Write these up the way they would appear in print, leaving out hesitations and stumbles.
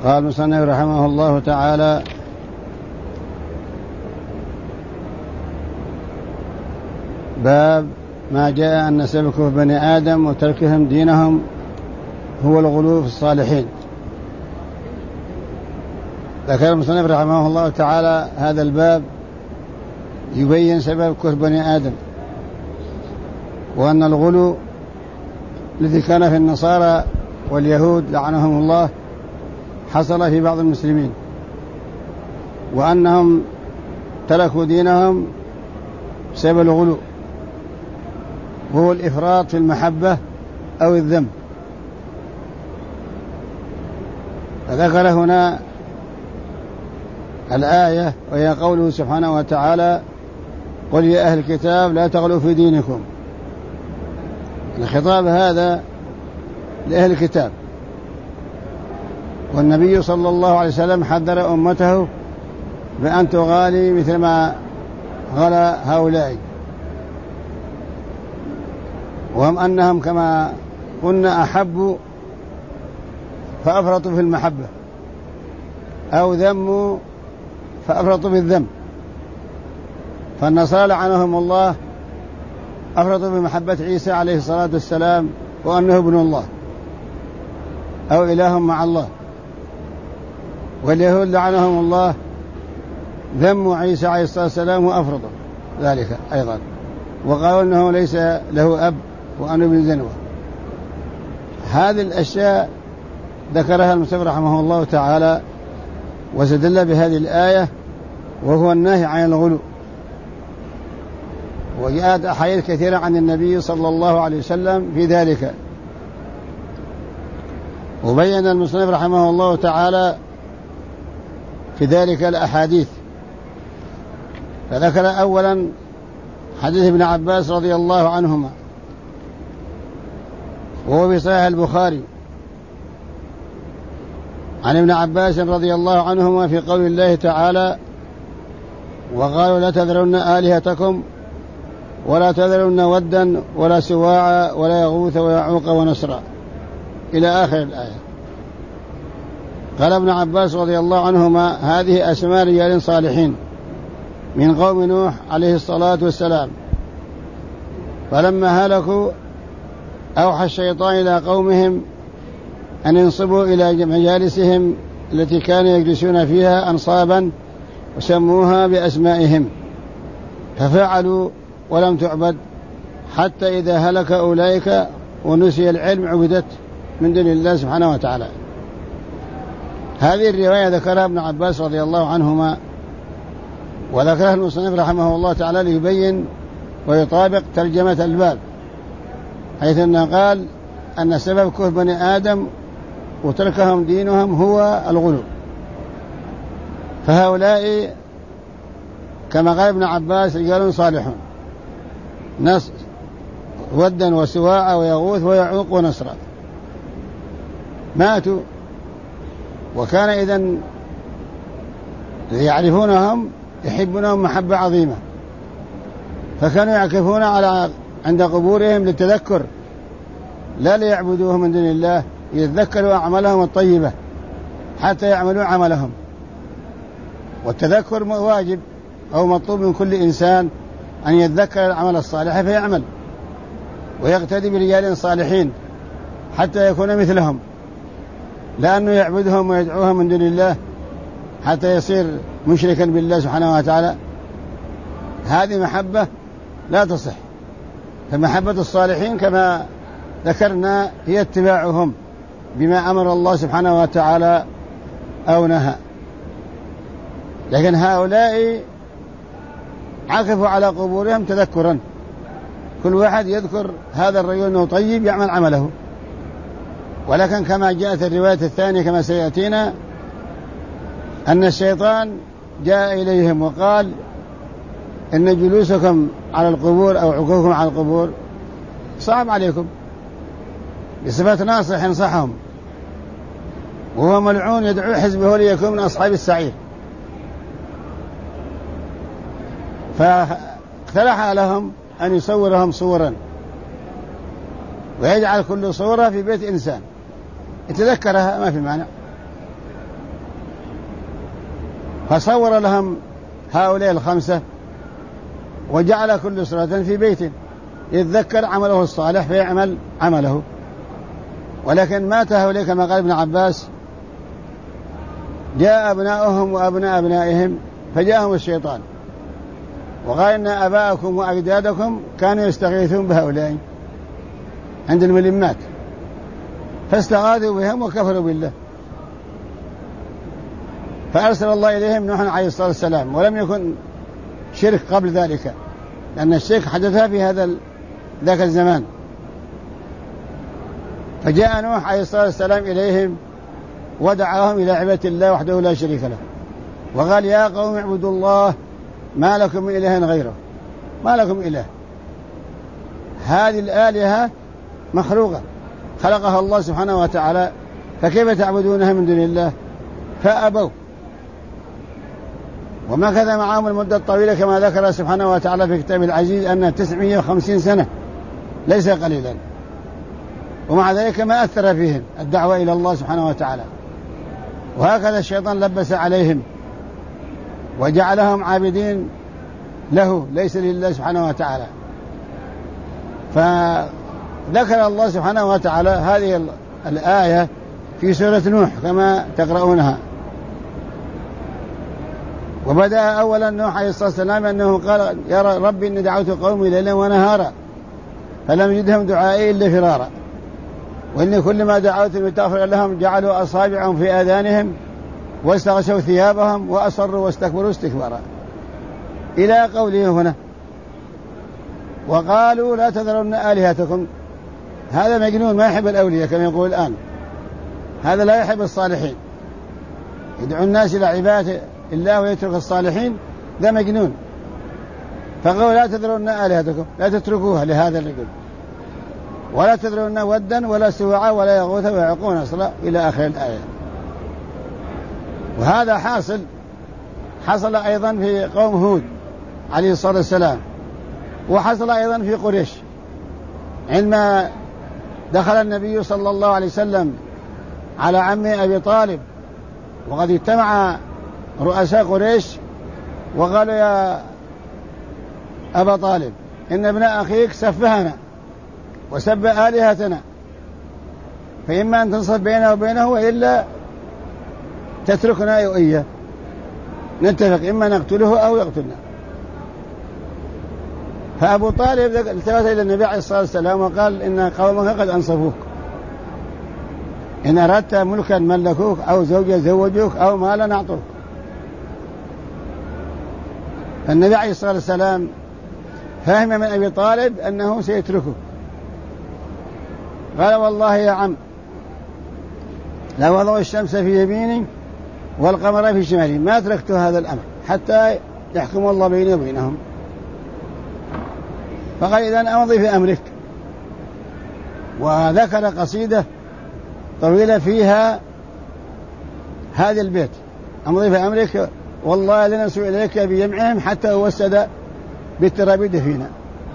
قال المصنف رحمه الله تعالى: باب ما جاء أن سبب كفر بني آدم وتركهم دينهم هو الغلو في الصالحين. ذكر المصنف رحمه الله تعالى هذا الباب يبين سبب كفر بني آدم، وأن الغلو الذي كان في النصارى واليهود لعنهم الله حصل في بعض المسلمين، وأنهم تركوا دينهم بسبب الغلو، وهو الإفراط في المحبة أو الذم. فذكر هنا الآية وهي قوله سبحانه وتعالى: قل يا أهل الكتاب لا تغلوا في دينكم. الخطاب هذا لأهل الكتاب، والنبي صلى الله عليه وسلم حذر أمته بأن تغالي مثل ما غلا هؤلاء، وهم أنهم كما قلنا أحبوا فأفرطوا في المحبة، أو ذموا فأفرطوا في الذم. فالنصارى لعنهم الله أفرطوا في محبة عيسى عليه الصلاة والسلام وأنه ابن الله أو إله مع الله، واليهود لعنهم الله ذموا عيسى عليه الصلاة والسلام وأفرطوا ذلك أيضا، وقالوا أنه ليس له أب وأنه ابن زنوة. هذه الأشياء ذكرها المصنف رحمه الله تعالى واستدل بهذه الآية، وهو النهي عن الغلو. وجاءت أحاديث كثيرة عن النبي صلى الله عليه وسلم في ذلك، وبين المصنف رحمه الله تعالى في ذلك الأحاديث. فذكر أولا حديث ابن عباس رضي الله عنهما، وهو في صحيح البخاري، عن ابن عباس رضي الله عنهما في قول الله تعالى: وقالوا لا تذرن آلهتكم ولا تذرن ودا ولا سواعا ولا يغوث ويعوق ونسرا، إلى آخر الآية. قال ابن عباس رضي الله عنهما: هذه أسماء رجال صالحين من قوم نوح عليه الصلاة والسلام، فلما هلكوا أوحى الشيطان إلى قومهم أن ينصبوا إلى مجالسهم التي كانوا يجلسون فيها أنصابا وسموها بأسمائهم، ففعلوا ولم تعبد، حتى إذا هلك أولئك ونسي العلم عبدت من دون الله سبحانه وتعالى. هذه الرواية ذكرها ابن عباس رضي الله عنهما، وذكرها المصنف رحمه الله تعالى ليبين ويطابق ترجمة الباب، حيث أنه قال أن سبب كفر بني آدم وتركهم دينهم هو الغلو. فهؤلاء كما قال ابن عباس رجال صالحون، ناس ودا وسواعا ويغوث ويعوق ونسرا، ماتوا، وكان إذن يعرفونهم يحبونهم محبة عظيمة، فكانوا يعكفون عند قبورهم للتذكر، لا ليعبدوهم من دون الله، يتذكروا أعمالهم الطيبة حتى يعملوا عملهم. والتذكر واجب أو مطلوب من كل إنسان أن يتذكر العمل الصالح فيعمل، ويقتدي برجال صالحين حتى يكون مثلهم، لأنه يعبدهم ويدعوهم من دون الله حتى يصير مشركا بالله سبحانه وتعالى. هذه محبة لا تصح. فمحبة الصالحين كما ذكرنا هي اتباعهم بما أمر الله سبحانه وتعالى أو نهى. لكن هؤلاء عكفوا على قبورهم تذكرا، كل واحد يذكر هذا الرجل أنه طيب يعمل عمله. ولكن كما جاءت الرواية الثانية كما سيأتينا أن الشيطان جاء إليهم وقال: إن جلوسكم على القبور أو عكوفكم على القبور صعب عليكم، بصفة ناصح ينصحهم، وهو ملعون يدعو حزبه ليكون من أصحاب السعير. فاقترح لهم أن يصورهم صورا، ويجعل كل صورة في بيت إنسان يتذكرها، ما في مانع. فصور لهم هؤلاء الخمسة وجعل كل صورة في بيت يتذكر عمله الصالح فيعمل عمله. ولكن مات هؤلاء كما قال ابن عباس جاء أبناؤهم وأبناء أبنائهم فجاءهم الشيطان وقال إن أباءكم وأجدادكم كانوا يستغيثون بهؤلاء عند الملمات فاستغاثوا بهم وكفروا بالله فأرسل الله إليهم نوح عليه الصلاة والسلام. ولم يكن شرك قبل ذلك لأن الشرك حدث في ذاك الزمان. فجاء نوح عليه الصلاة والسلام إليهم ودعاهم إلى عبادة الله وحده لا شريك له وقال يا قوم اعبدوا الله ما لكم من إله غيره. ما لكم إله، هذه الآلهة مخلوقة خلقها الله سبحانه وتعالى فكيف تعبدونها من دون الله؟ فأبوا ومكث معهم المدة الطويلة كما ذكر سبحانه وتعالى في كتابه العزيز أنها 950 سنة ليس قليلا. ومع ذلك ما أثر فيهم الدعوة إلى الله سبحانه وتعالى. وهكذا الشيطان لبس عليهم وجعلهم عابدين له ليس لله سبحانه وتعالى. فذكر الله سبحانه وتعالى هذه الآية في سورة نوح كما تقرؤونها. وبدأ أولا نوح عليه الصلاة والسلام أنه قال يا ربي إني دعوت قومي ليلا ونهارا فلم يجدهم دعائي إلا فرارا وإني كلما دعوتهم لتغفر لهم جعلوا أصابعهم في آذانهم واستغشوا ثيابهم وأصروا واستكبروا استكبارا إلى قوله هنا وقالوا لا تذرن آلهتكم. هذا مجنون ما يحب الأولياء كما يقول الآن، هذا لا يحب الصالحين يدعو الناس إلى عبادة الله ويترك الصالحين، ذا مجنون. فقالوا لا تذرن آلهتكم لا تتركوها لهذا الرجل ولا تذرن ودا ولا سواعا ولا يغوث ويعوق ونسرا إلى آخر الآية. وهذا حصل أيضا في قوم هود عليه الصلاة والسلام وحصل أيضا في قريش عندما دخل النبي صلى الله عليه وسلم على عمه أبي طالب وقد اجتمع رؤساء قريش وقالوا يا أبا طالب إن ابن أخيك سفهنا وسب آلهتنا فإما أن تنصب بينه وبينه وإلا تتركنا وإياه نتفق إما نقتله أو يقتلنا. فأبو طالب التفت إلى النبي عليه الصلاة والسلام وقال إن قومك قد أنصفوك إن أردت ملكا ملكوك أو زوجا زوجوك أو مالا أعطوك. النبي عليه الصلاة والسلام فهم من أبي طالب أنه سيتركه قال والله يا عم لو وضعوا الشمس في يميني والقمر في شمالي ما تركت هذا الأمر حتى يحكم الله بيني وبينهم. فقال إذن أمضي في أمرك. وذكر قصيدة طويلة فيها هذا البيت أمضي في أمرك والله لنسوا إليك بجمعهم حتى وسد بالتراب دفينا.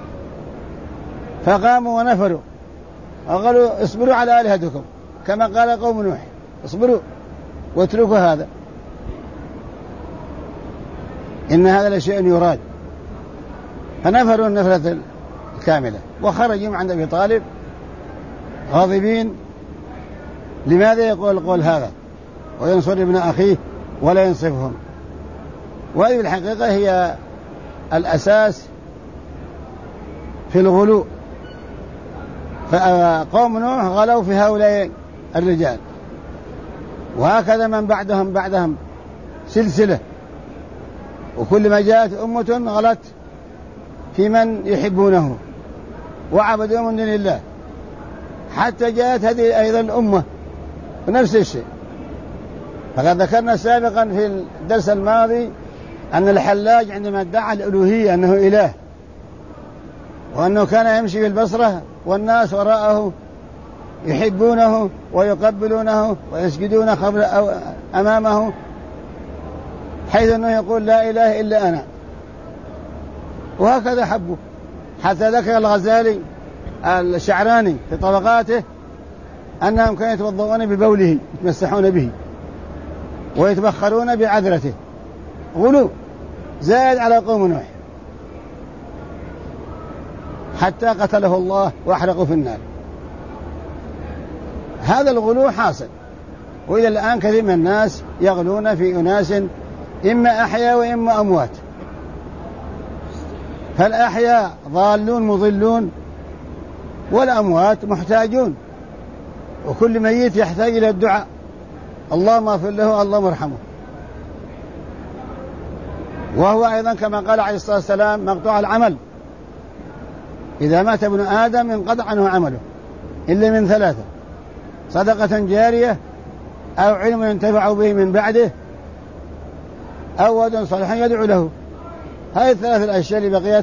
فقاموا ونفروا وقالوا اصبروا على آلهتكم كما قال قوم نوح اصبروا واتركوا هذا إن هذا لشيء يراد. فنفروا النفرة الكاملة وخرجوا عند أبي طالب غاضبين. لماذا يقول القول هذا وينصر ابن أخيه ولا ينصفهم؟ وهذه الحقيقة هي الأساس في الغلو. فقوم نوح غلوا في هؤلاء الرجال وهكذا من بعدهم سلسلة وكل ما جاءت أمة غلت في من يحبونه وعبدوا من دون الله حتى جاءت هذه أيضا الأمة ونفس الشيء. فقد ذكرنا سابقا في الدرس الماضي أن الحلاج عندما ادعى الألوهية أنه إله وأنه كان يمشي في البصرة والناس وراءه يحبونه ويقبلونه ويسجدون أمامه حيث أنه يقول لا إله إلا أنا وهكذا حبه. حتى ذكر الغزالي الشعراني في طبقاته أنهم كانوا يتوضؤون ببوله يتمسحون به ويتبخرون بعذرته غلو زائد على قوم نوح حتى قتله الله وأحرقه في النار. هذا الغلو حاصل، وإلى الآن كثير من الناس يغلون في أناس إما أحياء وإما أموات. فالأحياء ضالون مضلون، والأموات محتاجون، وكل ميت يحتاج إلى الدعاء، اللهم اغفر له اللهم ارحمه. وهو أيضا كما قال عليه الصلاة والسلام مقطوع العمل، إذا مات ابن آدم انقطع عنه عمله إلا من ثلاثة: صدقة جارية، أو علم ينتفع به من بعده، أو ولد صالح يدعو له. هذه الثلاث الأشياء اللي بقيت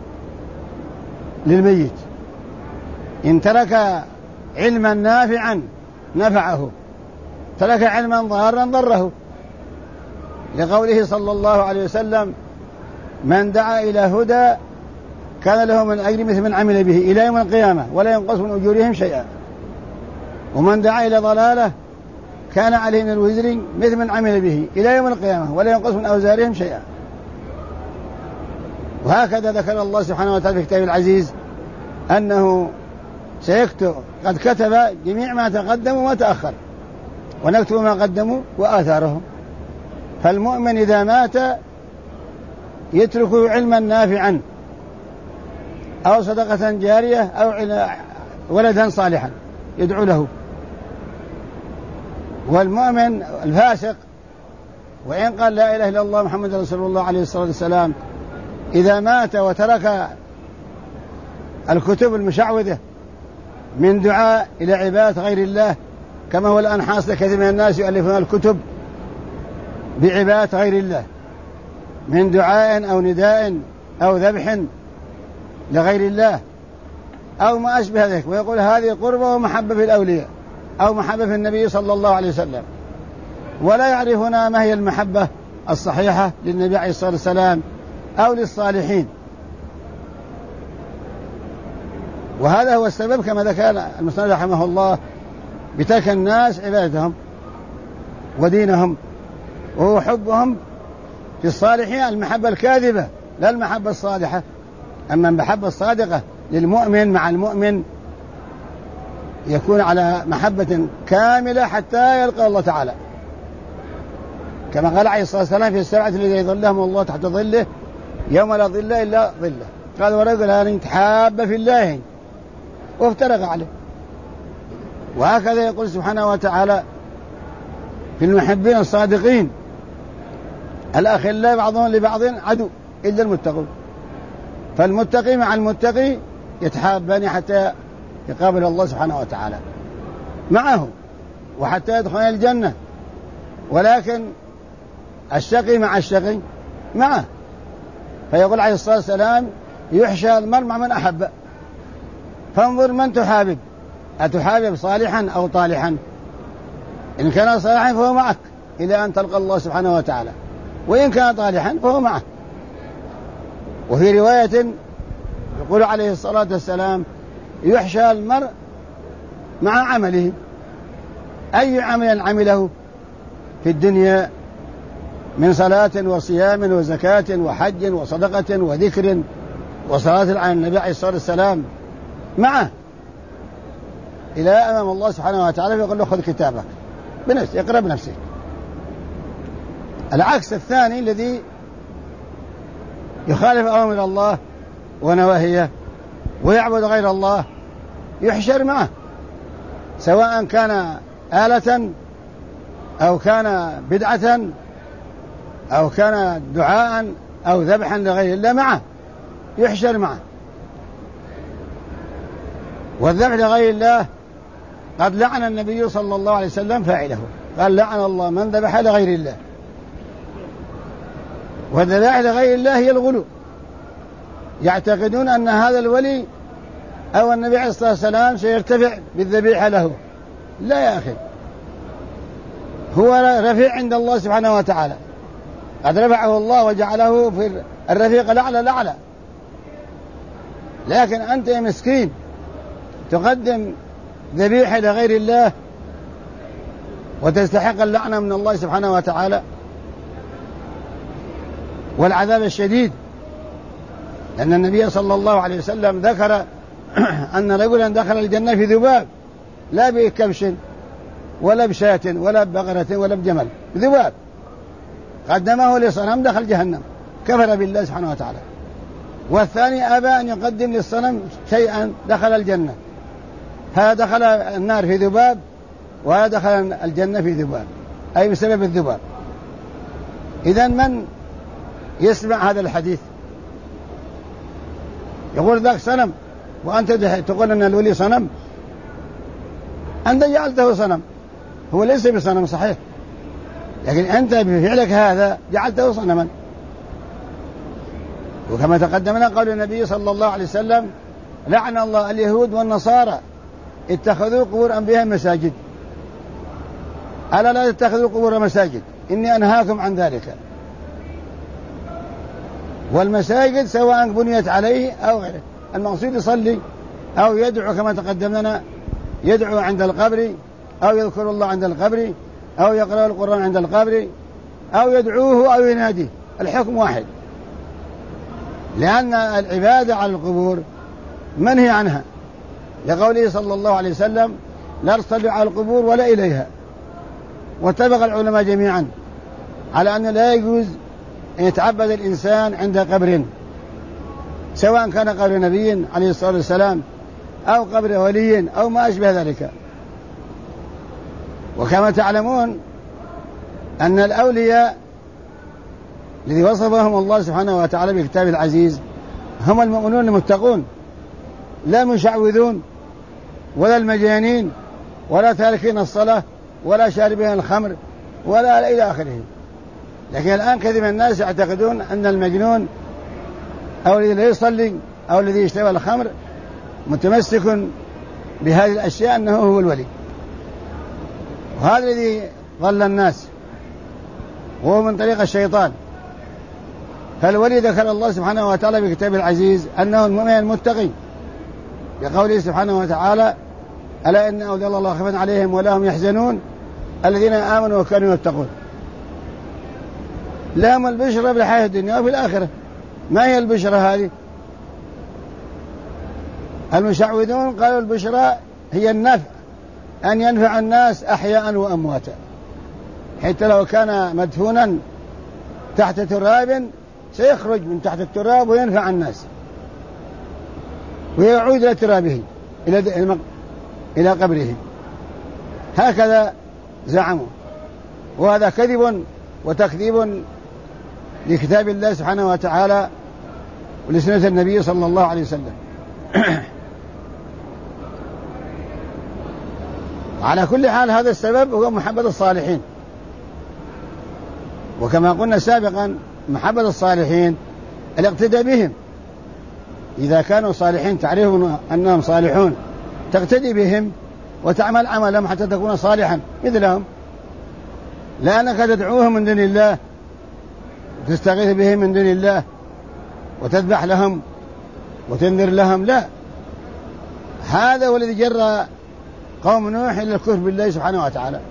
للميت. إن ترك علما نافعا نفعه، ترك علما ضارا ضره، لقوله صلى الله عليه وسلم: من دعا إلى هدى كان له من أجر مثل من عمل به إلى يوم القيامة ولا ينقص من أجورهم شيئا، ومن دعا إلى ضلالة كان عليه من الوزر مثل من عمل به إلى يوم القيامة ولا ينقص من أوزارهم شيئا. وهكذا ذكر الله سبحانه وتعالى في كتابه العزيز أنه سيكتب، قد كتب جميع ما تقدم وما تأخر، ونكتب ما قدموا وآثارهم. فالمؤمن إذا مات يترك علما نافعا، أو صدقة جارية، أو ولدا صالحا يدعو له. والمؤمن الفاسق وإن قال لا إله إلا الله محمد رسول الله عليه الصلاة والسلام، إذا مات وترك الكتب المشعوذة من دعاء إلى عبادة غير الله، كما هو الآن حاصل كثير من الناس يؤلفون الكتب بعبادة غير الله من دعاء أو نداء أو ذبح لغير الله أو ما أشبه ذلك، ويقول هذه قربة ومحبة في الأولياء أو محبة في النبي صلى الله عليه وسلم، ولا يعرفون ما هي المحبة الصحيحة للنبي عليه الصلاة والسلام أو للصالحين. وهذا هو السبب كما ذكر المسند رحمه الله بترك الناس عبادتهم ودينهم، وهو حبهم في الصالحين، المحبة الكاذبة لا المحبة الصادقة. أما المحبة الصادقة للمؤمن مع المؤمن يكون على محبة كاملة حتى يلقى الله تعالى، كما قال عليه الصلاة والسلام في السبعة الذين يظلهم الله تحت ظله يوم لا ظل إلا ظله. قال ورجلان تحابا في الله وافترق عليه. وهكذا يقول سبحانه وتعالى في المحبين الصادقين: الأخلاء بعضهم لبعض عدو إلا المتقون. فالمتقي مع المتقي يتحابان حتى يقابل الله سبحانه وتعالى معه وحتى يدخل الجنة. ولكن الشقي مع الشقي معه، فيقول عليه الصلاة والسلام: يحشى المرء مع من أحب، فانظر من تحابب، أتحابب صالحا أو طالحا؟ إن كان صالحا فهو معك إلى أن تلقى الله سبحانه وتعالى، وإن كان طالحا فهو معه. وفي رواية يقول عليه الصلاة والسلام: يحشى المرء مع عمله، أي عمل عمله في الدنيا من صلاة وصيام وزكاة وحج وصدقة وذكر وصلاة على النبي عليه الصلاة والسلام معه إلى أمام الله سبحانه وتعالى، فيقول له: خذ كتابك بنفسك، اقرأ بنفسك. العكس الثاني الذي يخالف أوامر الله ونواهيه ويعبد غير الله يحشر معه، سواء كان آلة أو كان بدعة أو كان دعاء أو ذبحا لغير الله، معه يحشر معه. والذبح لغير الله قد لعن النبي صلى الله عليه وسلم فاعله، قال: لعن الله من ذبح لغير الله. والذبائح لغير الله هي الغلو، يعتقدون أن هذا الولي أو النبي عليه الصلاة والسلام سيرتفع بالذبيحة له. لا يا أخي، هو رفيع عند الله سبحانه وتعالى، قد رفعه الله وجعله في الرفيق الأعلى، لكن أنت يا مسكين تقدم ذبيحة لغير الله وتستحق اللعنة من الله سبحانه وتعالى. والعذاب الشديد، لأن النبي صلى الله عليه وسلم ذكر أن رجلا دخل الجنة في ذباب، لا بكبش ولا بشاة ولا ببقرة ولا بجمل، ذباب قدمه لصنم دخل جهنم، كفر بالله سبحانه وتعالى. والثاني أبى أن يقدم للصنم شيئا دخل الجنة، هذا دخل النار في ذباب وهذا دخل الجنة في ذباب، أي بسبب الذباب. إذن من يسمع هذا الحديث يقول ذاك صنم وأنت تقول أن الولي صنم، أنت جعلته صنم، هو ليس بصنم صحيح، لكن أنت بفعلك هذا جعلته صنما. وكما تقدمنا قول النبي صلى الله عليه وسلم: لعن الله اليهود والنصارى اتخذوا قبور أنبياء مساجد. ألا لا تتخذوا قبور مساجد، إني أنهاكم عن ذلك. والمساجد سواء بنيت عليه أو غيره، المقصود يصلي أو يدعو كما تقدم لنا، يدعو عند القبر أو يذكر الله عند القبر أو يقرأ القرآن عند القبر أو يدعوه أو يناديه، الحكم واحد، لأن العبادة على القبور منهي عنها، لقوله صلى الله عليه وسلم: لا تصلوا على القبور ولا إليها. واتفق العلماء جميعا على أن لا يجوز أن يتعبد الإنسان عند قبر، سواء كان قبر نبي عليه الصلاة والسلام أو قبر ولي أو ما أشبه ذلك. وكما تعلمون أن الأولياء الذي وصفهم الله سبحانه وتعالى بكتاب العزيز هم المؤمنون المتقون، لا مشعوذون ولا المجانين ولا تاركين الصلاة ولا شاربين الخمر ولا إلى آخره. لكن الآن كثير من الناس يعتقدون أن المجنون أو الذي لا يصلي أو الذي يشرب الخمر متمسك بهذه الأشياء أنه هو الولي، وهذا الذي ضل الناس وهو من طريق الشيطان. فالولي ذكر الله سبحانه وتعالى بكتاب العزيز أنه المؤمن المتقي، بقوله سبحانه وتعالى: ألا إن أولياء الله خوف عليهم ولا هم يحزنون الذين آمنوا وكانوا يتقون. لهم البشرى في الحياة الدنيا وفي الآخرة. ما هي البشرى هذه؟ المشعوذون قالوا البشرى هي النفع، أن ينفع الناس أحياء وأمواتا، حتى لو كان مدفونا تحت تراب سيخرج من تحت التراب وينفع الناس ويعود إلى ترابه إلى قبره. هكذا زعموا، وهذا كذب وتكذيب لكتاب الله سبحانه وتعالى ولسنة النبي صلى الله عليه وسلم. على كل حال هذا السبب هو محبة الصالحين، وكما قلنا سابقا محبة الصالحين الاقتداء بهم، إذا كانوا صالحين تعرفون أنهم صالحون تقتدي بهم وتعمل عملهم حتى تكون صالحا مثلهم، لأنك تدعوهم من دون الله وتستغيث بهم من دون الله وتذبح لهم وتنذر لهم، لا، هذا هو الذي جرى قوم نوح إلى الكفر بالله سبحانه وتعالى.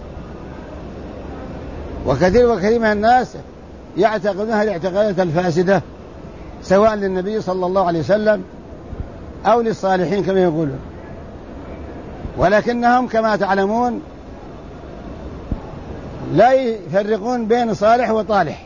وكثير من الناس يعتقدون هذه الاعتقادات الفاسدة سواء للنبي صلى الله عليه وسلم أو للصالحين كما يقولون، ولكنهم كما تعلمون لا يفرقون بين صالح وطالح،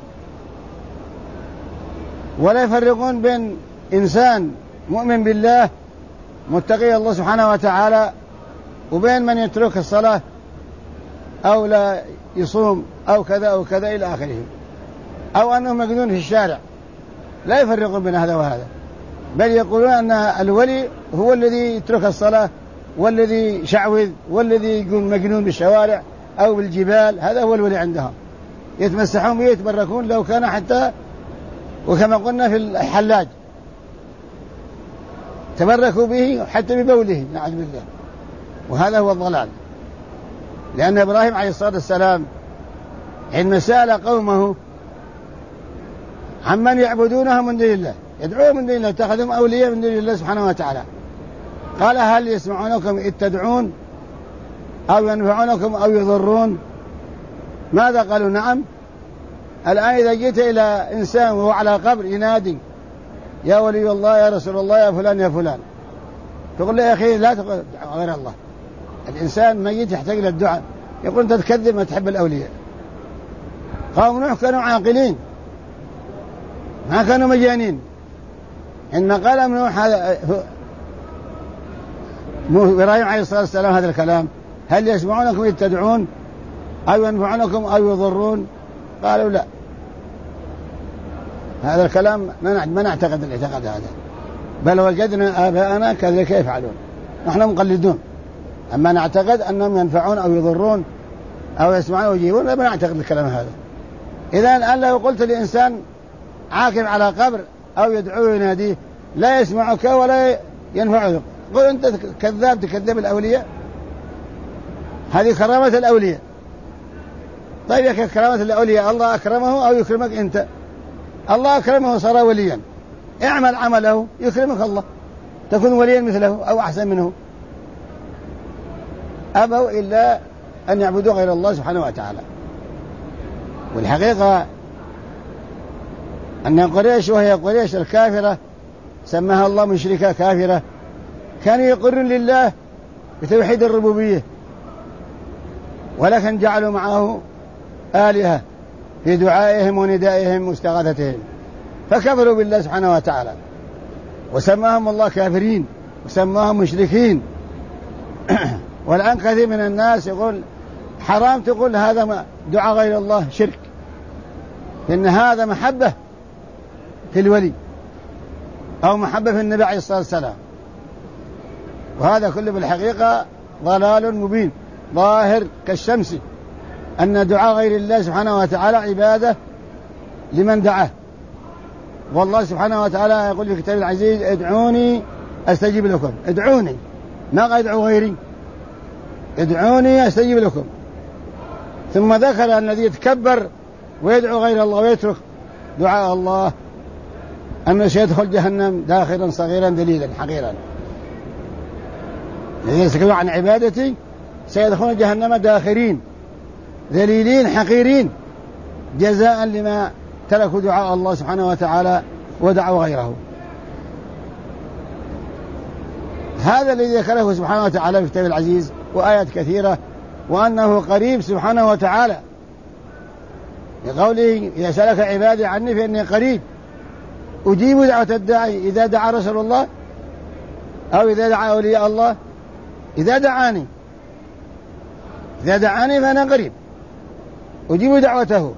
ولا يفرقون بين إنسان مؤمن بالله متقي الله سبحانه وتعالى وبين من يترك الصلاة أو لا يصوم أو كذا أو كذا إلى آخره، أو أنه مجنون في الشارع، لا يفرقون بين هذا وهذا، بل يقولون أن الولي هو الذي يترك الصلاة والذي شعوذ والذي يقول مجنون بالشوارع أو بالجبال، هذا هو الولي عندهم، يتمسحون به يتبركون لو كان حتى، وكما قلنا في الحلاج تبركوا به حتى ببوله نعوذ بالله، وهذا هو الضلال. لأن إبراهيم عليه الصلاة والسلام حين سأل قومه عمن يعبدونه من دون الله، يدعوه من دون الله، اتخذهم أولياء من دون الله سبحانه وتعالى، قال: هل يسمعونكم إذ تدعون أو ينفعونكم أو يضرون؟ ماذا قالوا؟ نعم الآن إذا جئت إلى إنسان وهو على قبر ينادي يا ولي الله يا رسول الله يا فلان يا فلان، تقول له يا أخي لا تقول غير الله. الإنسان ميت يحتاج إلى الدعاء، يقول أنت تكذب ما تحب الأولياء. قوم نوح كانوا عاقلين ما كانوا مجانين. إن قال نوح هذا إبراهيم عليه الصلاة والسلام هذا الكلام هل يسمعونكم إذ تدعون أو ينفعونكم أو يضرون؟ قالوا لا، هذا الكلام ما نعتقد الاعتقاد هذا، بل وجدنا آباءنا كذلك يفعلون، نحن مقلدون. أما نعتقد أنهم ينفعون أو يضرون أو يسمعون أو يجيبون، لا نعتقد الكلام هذا. إذا الآن لو قلت لإنسان عاكف على قبر أو يدعوه يناديه لا يسمعك ولا ينفعك، قل أنت كذاب تكذب الأولياء، هذه كرامة الأولياء. طيب يا كرامة الأولياء الله أكرمه أو يكرمك أنت؟ الله أكرمه صار وليا، اعمل عمله يكرمك الله، تكون وليا مثله أو أحسن منه. أبوا إلا أن يعبدوا غير الله سبحانه وتعالى. والحقيقة أن قريش وهي قريش الكافرة سماها الله مشركة كافرة، كانوا يقرون لله بتوحيد الربوبية، ولكن جعلوا معه آلهة في دعائهم وندائهم واستغاثتهم، فكفروا بالله سبحانه وتعالى وسماهم الله كافرين وسماهم مشركين. والآن كثير من الناس يقول حرام تقول هذا دعاء غير الله شرك، لأن هذا محبة في الولي أو محبة في النبي عليه الصلاة والسلام، وهذا كله بالحقيقة ضلال مبين ظاهر كالشمس، أن دعاء غير الله سبحانه وتعالى عبادة لمن دعاه. والله سبحانه وتعالى يقول في كتاب العزيز ادعوني أستجيب لكم، ادعوني، ما قال ادعوا غيري، ادعوني أستجيب لكم. ثم ذكر الذي يتكبر ويدعو غير الله ويترك دعاء الله أنه سيدخل جهنم داخلا صغيرا ذليلا حقيرا، الذين يستكبرون عن عبادتي سيدخلون جهنم داخرين ذليلين حقيرين جزاء لما تركوا دعاء الله سبحانه وتعالى ودعوا غيره. هذا الذي ذكره سبحانه وتعالى في كتاب العزيز وآيات كثيرة، وأنه قريب سبحانه وتعالى لقوله إذا سألك عبادي عني فإني قريب أجيب دعوة الداعي إذا دعا رسول الله أو إذا دعا أولياء الله. إذا دعاني فأنا قريب أجيب دعوته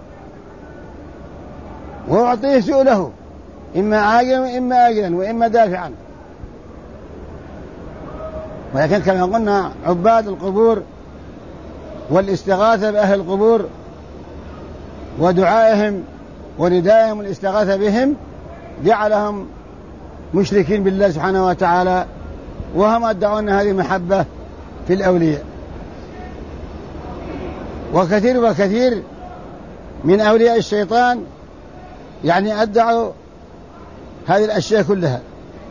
وأعطيه سؤله إما عاجلا وإما آجلا وإما دافعا. ولكن كما قلنا عباد القبور والاستغاثة بأهل القبور ودعائهم وندائهم والاستغاثة بهم جعلهم مشركين بالله سبحانه وتعالى، وهم أدعون هذه محبة في الأولياء. وكثير من أولياء الشيطان يعني أدعوا هذه الأشياء كلها،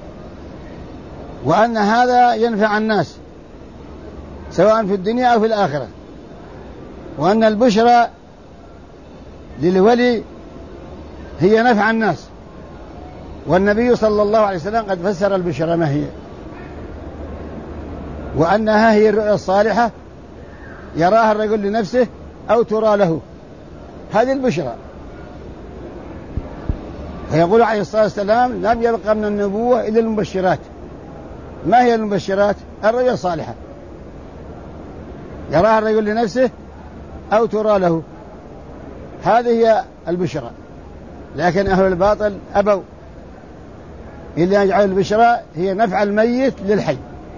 وأن هذا ينفع الناس سواء في الدنيا أو في الآخرة، وأن البشرى للولي هي نفع الناس. والنبي صلى الله عليه وسلم قد فسر البشرى ما هي، وأنها هي الرؤيا الصالحة يراها الرجل لنفسه أو ترى له، هذه البشرى. فيقول عليه الصلاة والسلام لم يبقى من النبوة إلا المبشرات. ما هي المبشرات؟ الرؤيا الصالحة يراها الرجل لنفسه أو ترى له، هذه هي البشرى. لكن أهل الباطل أبوا إلا أن يجعلوا البشرى هي نفع الميت للحي،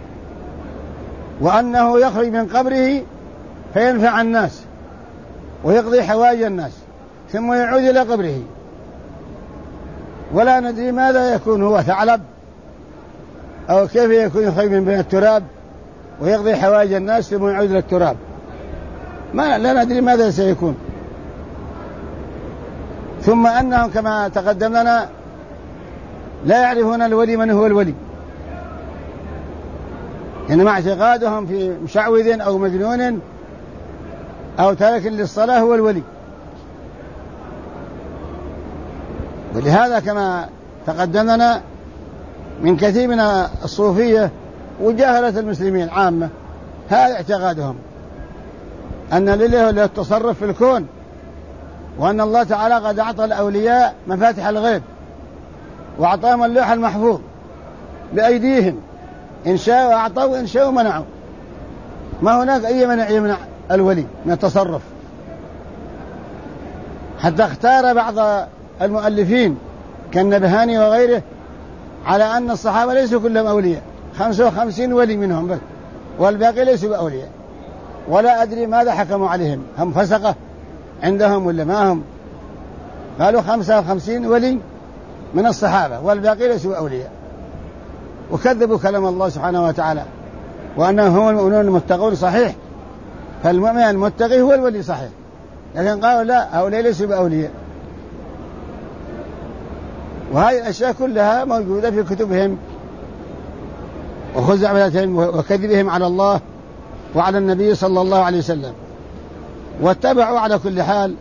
وأنه يخرج من قبره فينفع الناس ويقضي حوائج الناس ثم يعود إلى قبره، ولا ندري ماذا يكون، هو ثعلب أو كيف يكون يخرج من بين التراب ويقضي حوائج الناس ثم يعود إلى التراب، لا ندري ماذا سيكون. ثم أنهم كما تقدم لنا لا يعرفون الولي من هو الولي، إنما اعتقادهم في مشعوذ أو مجنون أو تارك للصلاة هو الولي. ولهذا كما تقدمنا من كثير من الصوفية وجاهلة المسلمين عامة هذا اعتقادهم أن لله التصرف في الكون، وأن الله تعالى قد أعطى الأولياء مفاتح الغيب وأعطاهم اللوح المحفوظ بأيديهم، إن شاءوا أعطوا وإن شاءوا منعوا. ما هناك أي منع يمنع الولي من التصرف. حتى اختار بعض المؤلفين كالنبهاني وغيره على أن الصحابة ليسوا كلهم أولياء، 55 ولي منهم بس، والباقي ليسوا بأولياء. ولا أدري ماذا حكموا عليهم، هم فسقة عندهم ولا ما هم؟ قالوا 55 ولي من الصحابة والباقي ليسوا بأولياء، وكذبوا كلام الله سبحانه وتعالى وأنهم هم المؤمنون المتقون. صحيح، فالمؤمن المتقي هو الولي صحيح، لكن قالوا لا، هؤلاء ليسوا بأولياء. وهذه الأشياء كلها موجودة في كتبهم وخزعبلتهم وكذبهم على الله وعلى النبي صلى الله عليه وسلم. واتبعوا على كل حال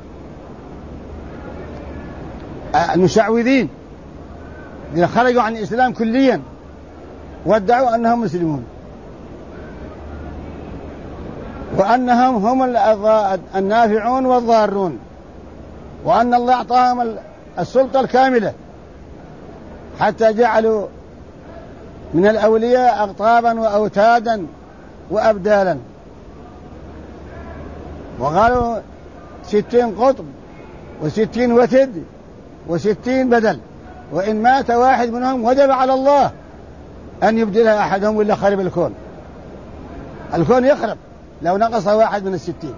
المشعوذين الذين خرجوا عن الإسلام كليا وادعوا أنهم مسلمون، وأنهم هم النافعون والضارون، وأن الله أعطاهم السلطة الكاملة، حتى جعلوا من الأولياء أقطابا وأوتادا وأبدالا، وقالوا 60 قطب و60 وتد و60 بدل، وإن مات واحد منهم وجب على الله أن يبدلها أحدهم ولا خرب الكون. الكون يخرب لو نقص واحد من 60.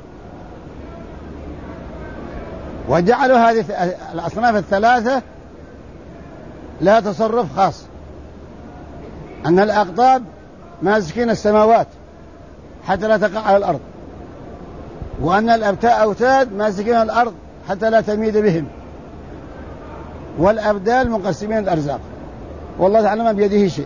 وجعلوا هذه الأصناف الثلاثة لها تصرف خاص، أن الأقطاب ماسكين السماوات حتى لا تقع على الأرض، وأن الأوتاد ماسكين الأرض حتى لا تميد بهم، والأبدال مقسمين الأرزاق، والله تعالى ما بيده شيء.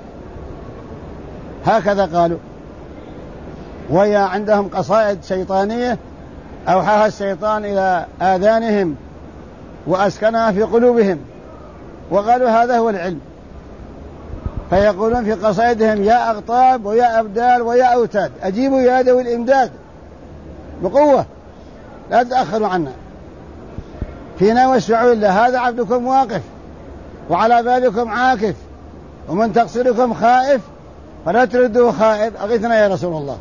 هكذا قالوا. وهي عندهم قصائد شيطانية أوحاها الشيطان إلى آذانهم وأسكنها في قلوبهم، وقالوا هذا هو العلم. فيقولون في قصائدهم يا أقطاب ويا أبدال ويا أوتاد أجيبوا يا ذوي الإمداد بقوة، لا تتأخروا عنا، فينا واشفعوا إلا هذا عبدكم واقف وعلى بابكم عاكف، ومن تقصيركم خائف فلا تردوا خائف، أغثنا يا رسول الله.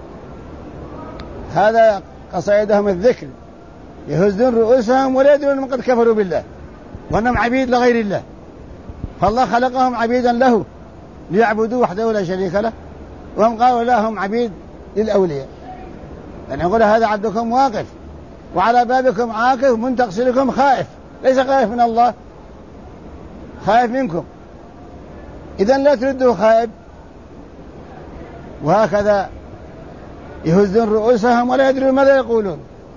هذا قصائدهم الذكر، يهزون رؤوسهم ولا يدرون من قد كفروا بالله وأنهم عبيد لغير الله، فالله خلقهم عبيدا له ليعبدوه وحده لا شريك له، وهم قالوا لا، هم عبيد للأولياء. يعني يقول هذا عبدكم واقف وعلى بابكم عاكف ومن تقصيركم خائف، ليس خائف من الله، خائف منكم، إذن لا تردوا خائف. وهكذا يهزون رؤوسهم ولا يدرون ماذا يقولون.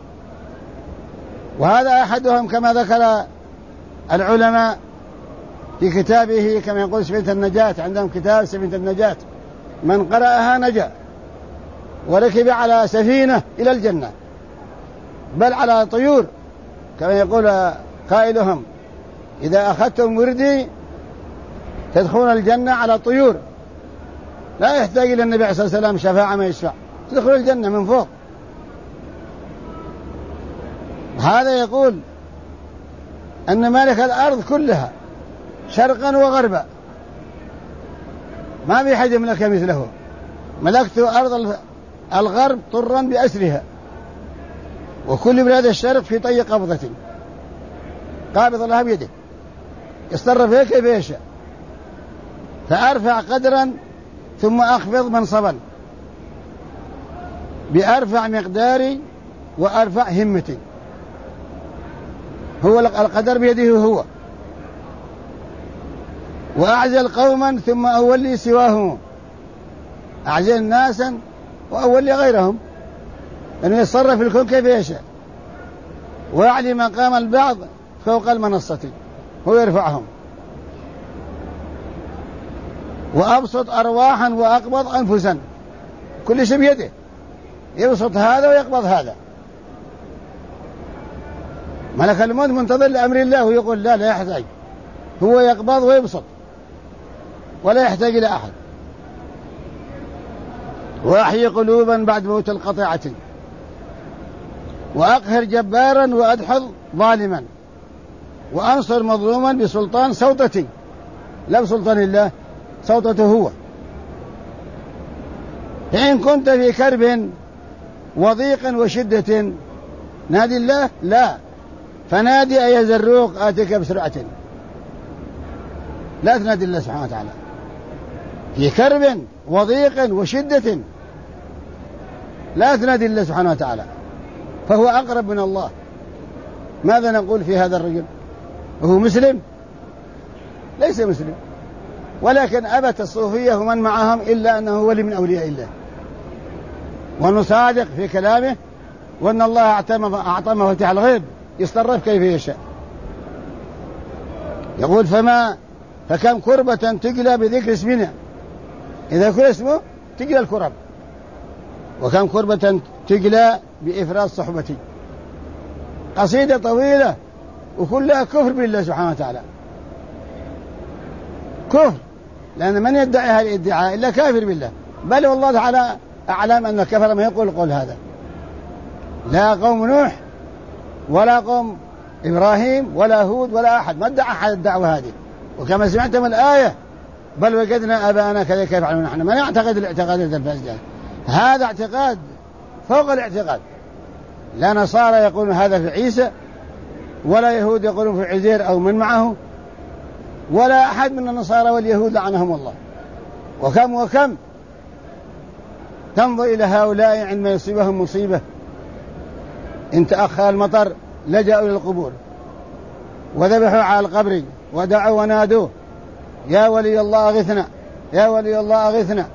وهذا أحدهم كما ذكر العلماء في كتابه كما يقول سفينة النجاة، عندهم كتاب سفينة النجاة، من قرأها نجا وركب على سفينة إلى الجنة، بل على طيور، كما يقول قائلهم إذا أخذتم وردي تدخلون الجنة على طيور، لا يحتاج إلى النبي صلى الله عليه وسلم شفاعة ما يشفع، تدخل الجنة من فوق. هذا يقول أن مالك الأرض كلها شرقا وغربا ما في حد يملك مثله، ملكت أرض الغرب طرا بأسرها، وكل بلاد الشرق في طي قبضة، قابض الله بيده يصرف فيها كيف يشاء، فأرفع قدرا ثم أخفض منصبا بأرفع مقداري وأرفع همتي، هو القدر بيده هو، وأعزل قوما ثم أولي سواهم، أعزل ناسا وأولي غيرهم، لأنه يتصرف في الكون كيف يشاء، وأعلي مقام البعض فوق المنصة هو يرفعهم، وأبسط أرواحا وأقبض أنفسا، كل شيء بيده، يبسط هذا ويقبض هذا. ملك الموت منتظر لأمر الله ويقول لا يحتاج، هو يقبض ويبسط ولا يحتاج إلى أحد. وأحيي قلوبا بعد موت القطيعة، وأقهر جبارا وأدحض ظالما، وأنصر مظلوما بسلطان سوطتي، لا بسلطان الله، سوطته هو. فإن كنت في كرب وضيق وشدة نادي الله، لا، فنادي أي زروق آتيك بسرعة. لا تنادي الله سبحانه وتعالى في كرب وضيق وشدة، لا تنادي الله سبحانه وتعالى، فهو أقرب من الله. ماذا نقول في هذا الرجل؟ وهو مسلم؟ ليس مسلم، ولكن أبت الصوفية ومن معهم إلا أنه ولي من أولياء الله، وأنه صادق في كلامه، وأن الله أعطى مفاتيح الغيب يتصرف كيف يشاء. يقول فكم كربة تجلى بذكر اسمنا، إذا كل اسمه تجلى الكرب، وكم كربة تجلى بإفراد صحبتي. قصيدة طويلة وكلها كفر بالله سبحانه وتعالى، كفر، لأن من يدعي هذا الادعاء إلا كافر بالله. بل والله تعالى أعلم أن الكفر ما يقول القول هذا، لا قوم نوح ولا قوم إبراهيم ولا هود ولا أحد ما ادعى أحد الدعوة هذه. وكما سمعت من الآية بل وجدنا آباءنا كذلك يفعلون، نحن ما نعتقد الاعتقاد الفاسد، هذا اعتقاد فوق الاعتقاد. لا نصارى يقولون هذا في عيسى، ولا يهود يقولون في عزير أو من معه، ولا أحد من النصارى واليهود لعنهم الله. وكم تنظر إلى هؤلاء عندما يصيبهم مصيبة إن تأخر المطر لجأوا إلى القبور وذبحوا على القبر ودعوا ونادوا يا ولي الله أغثنا، يا ولي الله أغثنا.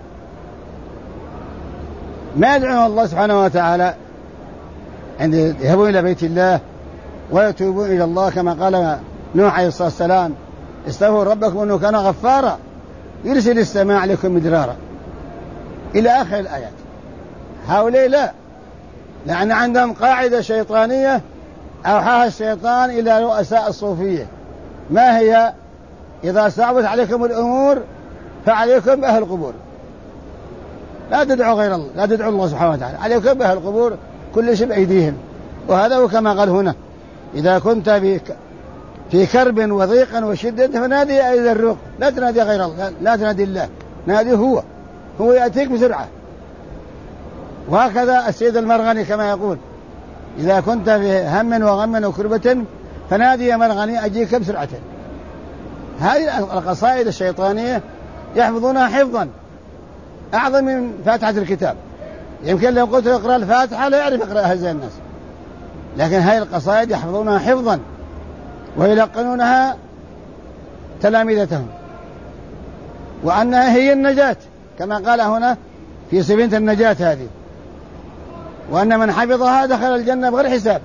ما يدعو الله سبحانه وتعالى عند يذهبون إلى بيت الله ويتوبون إلى الله، كما قال نوح عليه الصلاة والسلام استغفروا ربكم إنه كان غفارا يرسل السماء عليكم مدرارا إلى آخر الآيات. هؤلاء لا، لأن عندهم قاعدة شيطانية أوحاها الشيطان إلى رؤساء الصوفية، ما هي؟ إذا صعبت عليكم الأمور فعليكم بأهل القبور، لا تدعوا غير الله، لا تدعوا الله سبحانه وتعالى، عليكم بأهل القبور كل شيء بأيديهم. وهذا هو كما قال هنا إذا كنت في كرب وضيق وشدة فنادي أي ذروق، لا تنادي غير الله، لا تنادي الله، نادي هو يأتيك بسرعة. وهكذا السيد المرغني كما يقول إذا كنت في هم وغم وكربة فنادي يا مرغني أجيك بسرعة. هذه القصائد الشيطانية يحفظونها حفظا أعظم من فاتحة الكتاب. يمكن لو قلت يقرأ الفاتحة لا يعرف يقرأها زي الناس، لكن هذه القصائد يحفظونها حفظا ويلقنونها تلاميذتهم، وأنها هي النجاة كما قال هنا في سفينة النجاة هذه، وأن من حفظها دخل الجنة بغير حساب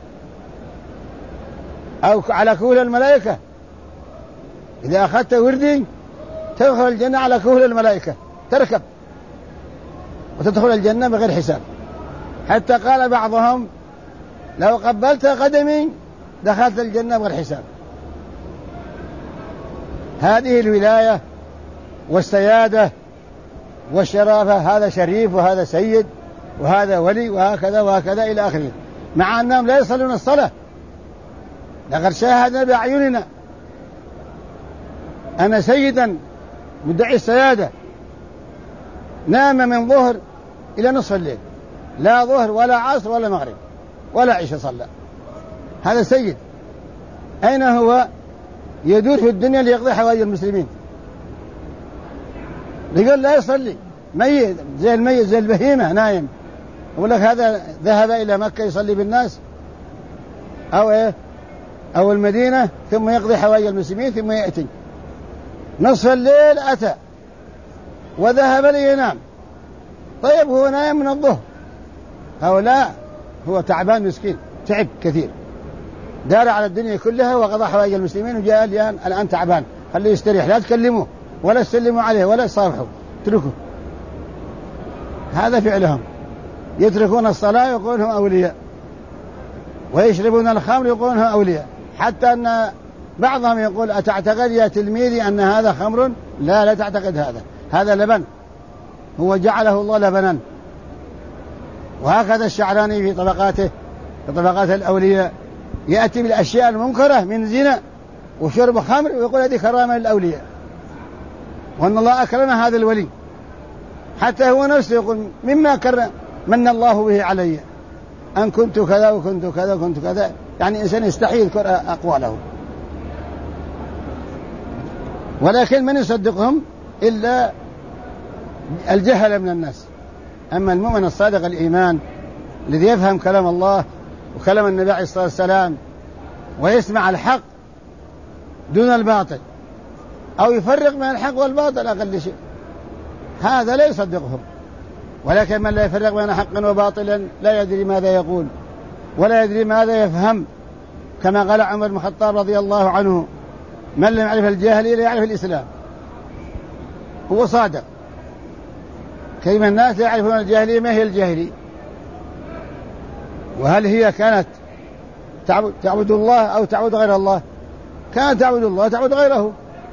أو على كهول الملائكة. إذا أخذت وردي تدخل الجنة على كهول الملائكة، تركب وتدخل الجنة بغير حساب. حتى قال بعضهم لو قبلت قدمي دخلت الجنة بغير حساب. هذه الولاية والسيادة والشرافة، هذا شريف وهذا سيد وهذا ولي وهكذا وهكذا إلى آخره، مع أنهم لا يصلون الصلاة. لقد شاهدنا بأعيننا أن سيدا مدعي السيادة نام من ظهر إلى نصف الليل، لا ظهر ولا عصر ولا مغرب ولا عشاء صلى. هذا سيد أين هو؟ يدور في الدنيا ليقضي حوائج المسلمين. يقول لا يصلي، ميت زي الميت زي البهيمة نايم. يقول لك هذا ذهب إلى مكة يصلي بالناس أو المدينة ثم يقضي حوائج المسلمين ثم يأتي نصف الليل أتى وذهب لينام. طيب هو نايم من الظهر أو لا؟ هو تعبان مسكين، تعب كثير، دار على الدنيا كلها وقضى حوائج المسلمين وجاء الآن تعبان، خليه يستريح، لا تكلموه ولا تسلموا عليه ولا تصافحوا، اتركوا. هذا فعلهم، يتركون الصلاة يقولون هم أولياء، ويشربون الخمر يقولون هم أولياء. حتى أن بعضهم يقول أتعتقد يا تلميذي أن هذا خمر؟ لا تعتقد هذا لبن، هو جعله الله لبنا. وهكذا الشعراني في طبقاته، في طبقات الأولياء، يأتي بالأشياء المنكرة من زنا وشرب خمر ويقول هذه كرامة للأولياء، وأن الله أكرم هذا الولي، حتى هو نفسه يقول مما كرم من الله به علي أن كنت كذا وكنت كذا وكنت كذا. يعني إنسان يستحي يذكر أقواله، ولكن من يصدقهم إلا الجهل من الناس. أما المؤمن الصادق الإيمان الذي يفهم كلام الله وكلام النبي عليه الصلاة والسلام ويسمع الحق دون الباطل، أو يفرق بين الحق والباطل أقل شيء، هذا لا يصدقهم. ولكن من لا يفرق بين حق وباطل لا يدري ماذا يقول ولا يدري ماذا يفهم، كما قال عمر بن الخطاب رضي الله عنه: من لم يعرف الجاهلية لا يعرف الإسلام. هو صادق. كيف الناس لا يعرفون الجاهلية؟ ما هي الجاهلية؟ وهل هي كانت تعبد الله أو تعبد غير الله؟ كانت تعبد الله تعبد غيره،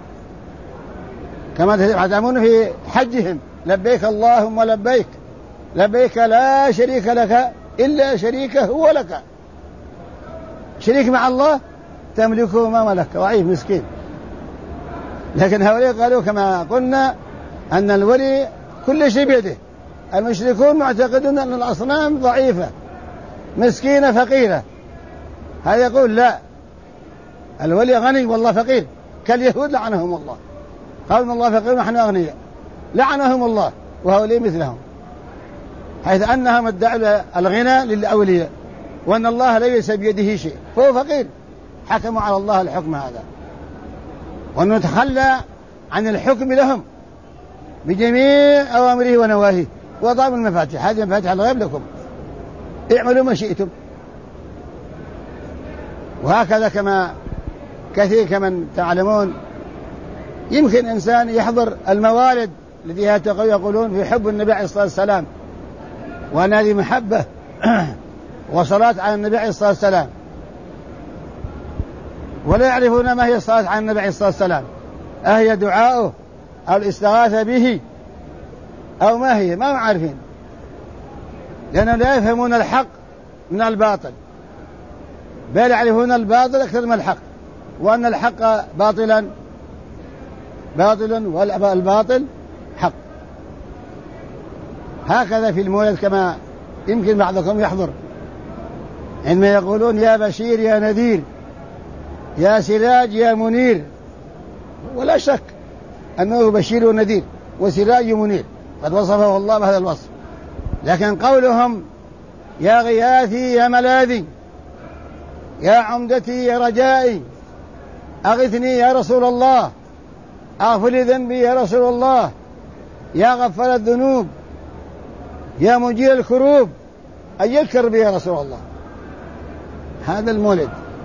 كما يزعمون في حجهم: لبيك اللهم لبيك، لبيك لا شريك لك إلا شريك هو لك. شريك مع الله تملكه ما ملك، ضعيف مسكين. لكن هؤلاء قالوا كما قلنا أن الولي كل شيء بيده. المشركون معتقدون أن الأصنام ضعيفة مسكينة فقيرة، هذا يقول لا، الولي غني والله فقير، كاليهود لعنهم الله، قالوا إن الله فقير ونحن أغنياء، لعنهم الله. وهؤلاء مثلهم، حيث أنهم ادعوا الغنى للأولياء وأن الله ليس بيده شيء، فهو فقير، حكموا على الله الحكم هذا، وأن نتخلى عن الحكم لهم بجميع أوامره ونواهيه، وضعوا المفاتيح، هذه مفاتيح الغيب لكم، اعملوا ما شئتم. وهكذا كما كثير كمن تعلمون، يمكن إنسان يحضر الموالد الذي يقولون في حب النبي عليه الصلاة والسلام، وأن هذه محبة وصلاة على النبي عليه الصلاة والسلام، ولا يعرفون ما هي الصلاة على النبي عليه الصلاة والسلام، أهي دعاؤه أو الاستغاثة به أو ما هي، ما عارفين، لأنهم لا يفهمون الحق من الباطل، بل يعرفون الباطل أكثر من الحق، وأن الحق باطلا والباطل حق. هكذا في المولد كما يمكن بعضكم يحضر، عندما يقولون يا بشير يا نذير يا سراج يا منير، ولا شك أنه بشير ونذير وسراج ومنير، قد وصفه الله بهذا الوصف. لكن قولهم يا غياثي يا ملاذي يا عمدتي يا رجائي أغثني يا رسول الله، اغفر لي ذنبي يا رسول الله، يا غفر الذنوب يا مجير الكروب، أي الكرب يا رسول الله، هذا المولد.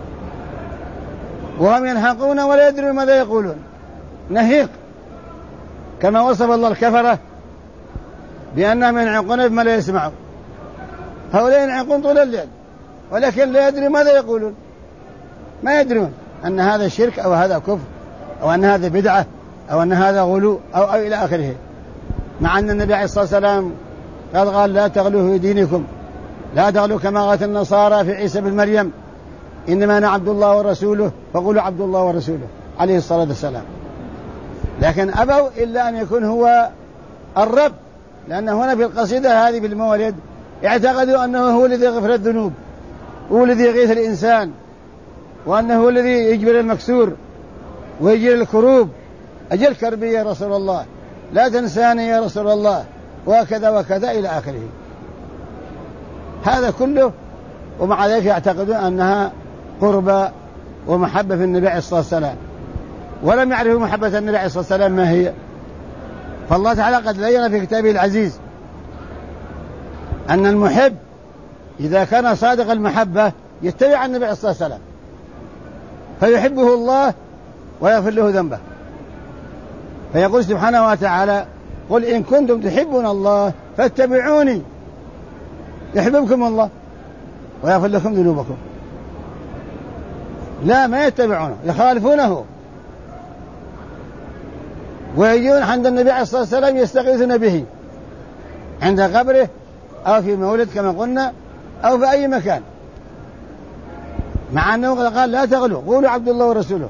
وهم ينحقون ولا يدرون ماذا يقولون، نهيق، كما وصف الله الكفرة بأنهم ينعقون بما لا يسمعون. هؤلاء ينعقون طول الليل ولكن لا يدري ماذا يقولون، ما يدرون أن هذا شرك أو هذا كفر أو أن هذا بدعة أو أن هذا غلو أو إلى آخره، مع أن النبي عليه الصلاة والسلام قد قال لا تغلوا في دينكم، لا تغلوا كما غلت النصارى في عيسى بن مريم، إنما أنا عبد الله ورسوله فقولوا عبد الله ورسوله عليه الصلاة والسلام. لكن أبوا إلا أن يكون هو الرب، لأن هنا في القصيدة هذه في المولد اعتقدوا أنه هو الذي يغفر الذنوب، هو الذي يغيث الإنسان، وأنه هو الذي يجبر المكسور ويجير الكروب، أجل كربي يا رسول الله، لا تنساني يا رسول الله، وكذا وكذا إلى آخره. هذا كله ومع ذلك يعتقدون أنها قربة ومحبة في النبي عليه الصلاة والسلام، ولم يعرفوا محبة النبي عليه الصلاة والسلام ما هي. فالله تعالى قد بين في كتابه العزيز أن المحب إذا كان صادق المحبة يتبع النبي عليه الصلاة والسلام فيحبه الله ويغفر له ذنبه. فيقول سبحانه وتعالى قل إن كنتم تحبون الله فاتبعوني يحببكم الله ويغفر لكم ذنوبكم. لا، ما يتبعونه، يخالفونه، ويجون عند النبي عليه الصلاة والسلام يستغيثون به عند قبره أو في مولد كما قلنا أو في أي مكان، مع أنه قال لا تغلوا، قولوا عبد الله ورسوله.